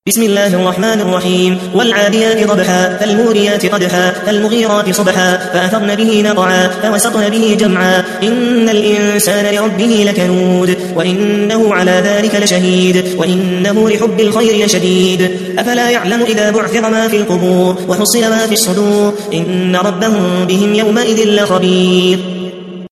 بسم الله الرحمن الرحيم والعاديات ضبحا فالموريات قدحا فالمغيرات صبحا فأثرن به نقعا فوسطن به جمعا إن الإنسان لربه لكنود وإنه على ذلك لشهيد وإنه لحب الخير لشديد أفلا يعلم إذا بعثر ما في القبور وحصل ما في الصدور إن ربهم بهم يومئذ لخبير